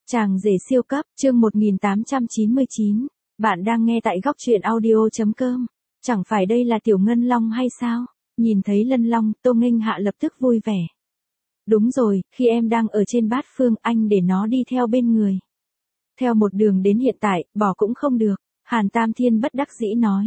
Chàng rể siêu cấp, chương 1899. Bạn đang nghe tại góc truyện audio.com. Chẳng phải đây là Tiểu Ngân Long hay sao? Nhìn thấy Lân Long, Tô Nghênh Hạ lập tức vui vẻ. Đúng rồi, khi em đang ở trên bát phương, anh để nó đi theo bên người. Theo một đường đến hiện tại, bỏ cũng không được. Hàn Tam Thiên bất đắc dĩ nói.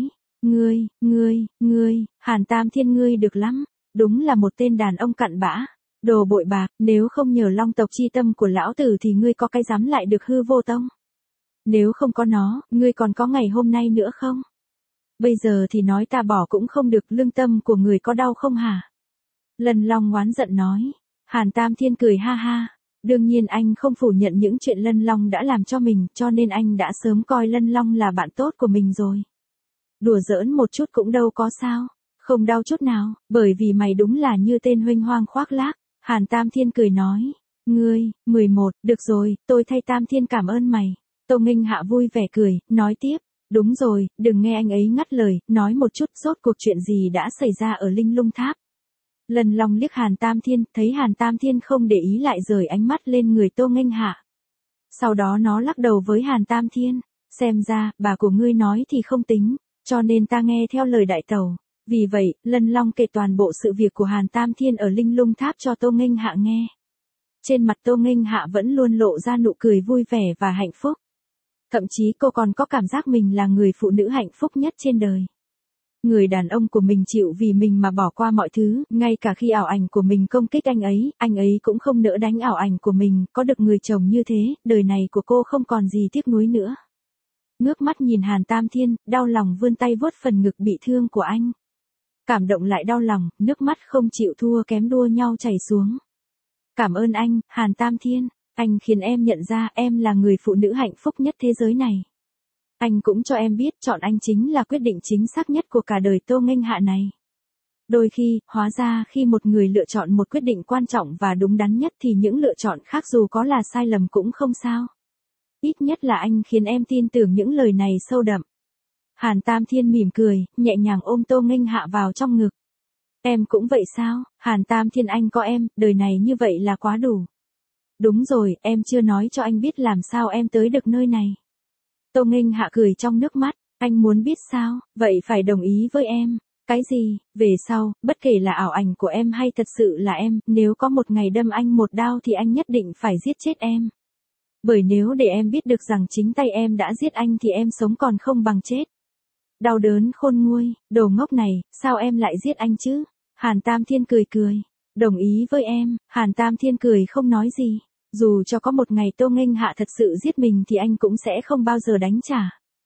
Ngươi, Hàn Tam Thiên ngươi được lắm. Đúng là một tên đàn ông cặn bã. Đồ bội bạc, nếu không nhờ long tộc chi tâm của lão tử thì ngươi có cái dám lại được Hư Vô Tông. Nếu không có nó, ngươi còn có ngày hôm nay nữa không? Bây giờ thì nói ta bỏ cũng không được, lương tâm của người có đau không hả? Lân Long oán giận nói. Hàn Tam Thiên cười ha ha. Đương nhiên anh không phủ nhận những chuyện Lân Long đã làm cho mình, cho nên anh đã sớm coi Lân Long là bạn tốt của mình rồi. Đùa giỡn một chút cũng đâu có sao. Không đau chút nào, bởi vì mày đúng là như tên huênh hoang khoác lác. Hàn Tam Thiên cười nói. Ngươi, 11, được rồi, tôi thay Tam Thiên cảm ơn mày. Tô Nghênh Hạ vui vẻ cười, nói tiếp. Đúng rồi, đừng nghe anh ấy ngắt lời, nói một chút rốt cuộc chuyện gì đã xảy ra ở Linh Lung Tháp. Lân Long liếc Hàn Tam Thiên, thấy Hàn Tam Thiên không để ý lại rời ánh mắt lên người Tô Nghênh Hạ. Sau đó nó lắc đầu với Hàn Tam Thiên. Xem ra, bà của ngươi nói thì không tính, cho nên ta nghe theo lời đại tẩu. Vì vậy, Lân Long kể toàn bộ sự việc của Hàn Tam Thiên ở Linh Lung Tháp cho Tô Nghênh Hạ nghe. Trên mặt Tô Nghênh Hạ vẫn luôn lộ ra nụ cười vui vẻ và hạnh phúc. Thậm chí cô còn có cảm giác mình là người phụ nữ hạnh phúc nhất trên đời. Người đàn ông của mình chịu vì mình mà bỏ qua mọi thứ, ngay cả khi ảo ảnh của mình công kích anh ấy cũng không nỡ đánh ảo ảnh của mình, có được người chồng như thế, đời này của cô không còn gì tiếc nuối nữa. Ngước mắt nhìn Hàn Tam Thiên, đau lòng vươn tay vuốt phần ngực bị thương của anh. Cảm động lại đau lòng, nước mắt không chịu thua kém đua nhau chảy xuống. Cảm ơn anh, Hàn Tam Thiên, anh khiến em nhận ra em là người phụ nữ hạnh phúc nhất thế giới này. Anh cũng cho em biết chọn anh chính là quyết định chính xác nhất của cả đời Tô Nghênh Hạ này. Đôi khi, hóa ra khi một người lựa chọn một quyết định quan trọng và đúng đắn nhất thì những lựa chọn khác dù có là sai lầm cũng không sao. Ít nhất là anh khiến em tin tưởng những lời này sâu đậm. Hàn Tam Thiên mỉm cười, nhẹ nhàng ôm Tô Nghênh Hạ vào trong ngực. Em cũng vậy sao, Hàn Tam Thiên anh có em, đời này như vậy là quá đủ. Đúng rồi, em chưa nói cho anh biết làm sao em tới được nơi này. Tô Nghênh Hạ cười trong nước mắt, anh muốn biết sao, vậy phải đồng ý với em. Cái gì, về sau, bất kể là ảo ảnh của em hay thật sự là em, nếu có một ngày đâm anh một đao thì anh nhất định phải giết chết em. Bởi nếu để em biết được rằng chính tay em đã giết anh thì em sống còn không bằng chết. Đau đớn khôn nguôi, đồ ngốc này, sao em lại giết anh chứ? Hàn Tam Thiên cười cười. Đồng ý với em, Hàn Tam Thiên cười không nói gì. Dù cho có một ngày Tô Nghênh Hạ thật sự giết mình thì anh cũng sẽ không bao giờ đánh trả.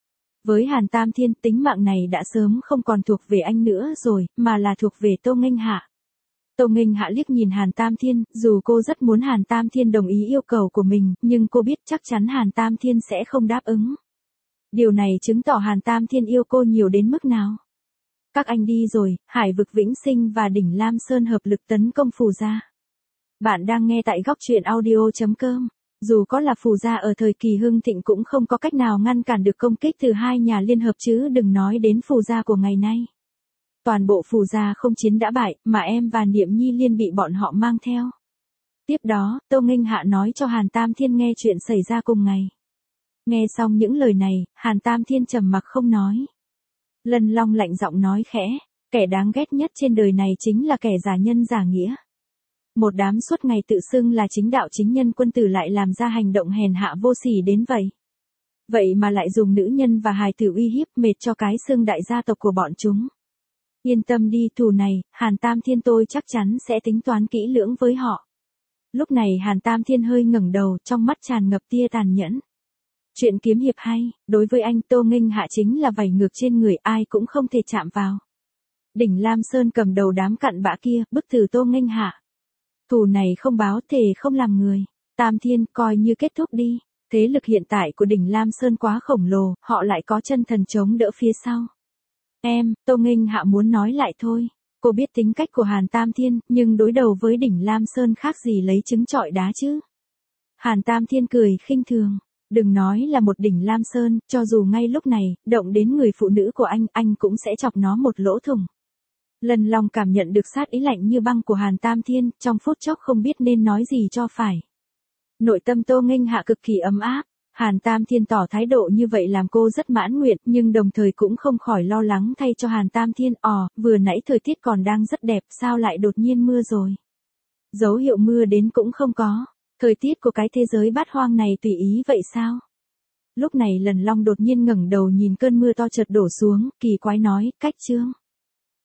Với Hàn Tam Thiên, tính mạng này đã sớm không còn thuộc về anh nữa rồi, mà là thuộc về Tô Nghênh Hạ. Tô Nghênh Hạ liếc nhìn Hàn Tam Thiên, dù cô rất muốn Hàn Tam Thiên đồng ý yêu cầu của mình, nhưng cô biết chắc chắn Hàn Tam Thiên sẽ không đáp ứng. Điều này chứng tỏ Hàn Tam Thiên yêu cô nhiều đến mức nào. Các anh đi rồi, Hải vực Vĩnh Sinh và đỉnh Lam Sơn hợp lực tấn công Phù Gia. Bạn đang nghe tại góc truyện audio.com. Dù có là Phù Gia ở thời kỳ hưng thịnh cũng không có cách nào ngăn cản được công kích từ hai nhà liên hợp chứ đừng nói đến Phù Gia của ngày nay. Toàn bộ Phù Gia không chiến đã bại, mà em và Niệm Nhi Liên bị bọn họ mang theo. Tiếp đó, Tô Nghênh Hạ nói cho Hàn Tam Thiên nghe chuyện xảy ra cùng ngày. Nghe xong những lời này, Hàn Tam Thiên trầm mặc không nói. Lân Long lạnh giọng nói khẽ, kẻ đáng ghét nhất trên đời này chính là kẻ giả nhân giả nghĩa. Một đám suốt ngày tự xưng là chính đạo chính nhân quân tử lại làm ra hành động hèn hạ vô sỉ đến vậy. Vậy mà lại dùng nữ nhân và hài tử uy hiếp mệt cho cái xương đại gia tộc của bọn chúng. Yên tâm đi, thù này, Hàn Tam Thiên tôi chắc chắn sẽ tính toán kỹ lưỡng với họ. Lúc này Hàn Tam Thiên hơi ngẩng đầu, trong mắt tràn ngập tia tàn nhẫn. Chuyện kiếm hiệp hay, đối với anh Tô Nghênh Hạ chính là vảy ngược trên người ai cũng không thể chạm vào. Đỉnh Lam Sơn cầm đầu đám cặn bã kia, bức tử Tô Nghênh Hạ. Thù này không báo thề không làm người. Tam Thiên coi như kết thúc đi. Thế lực hiện tại của đỉnh Lam Sơn quá khổng lồ, họ lại có chân thần chống đỡ phía sau. Tô Nghênh Hạ muốn nói lại thôi. Cô biết tính cách của Hàn Tam Thiên, nhưng đối đầu với đỉnh Lam Sơn khác gì lấy trứng trọi đá chứ. Hàn Tam Thiên cười khinh thường. Đừng nói là một đỉnh Lam Sơn, cho dù ngay lúc này, động đến người phụ nữ của anh cũng sẽ chọc nó một lỗ thủng. Lân Long cảm nhận được sát ý lạnh như băng của Hàn Tam Thiên, trong phút chốc không biết nên nói gì cho phải. Nội tâm Tô Nghênh Hạ cực kỳ ấm áp. Hàn Tam Thiên tỏ thái độ như vậy làm cô rất mãn nguyện, nhưng đồng thời cũng không khỏi lo lắng thay cho Hàn Tam Thiên. Vừa nãy thời tiết còn đang rất đẹp, sao lại đột nhiên mưa rồi? Dấu hiệu mưa đến cũng không có. Thời tiết của cái thế giới bát hoang này tùy ý vậy sao? Lúc này Lần Long đột nhiên ngẩng đầu nhìn cơn mưa to chợt đổ xuống, kỳ quái nói, Cách Trương.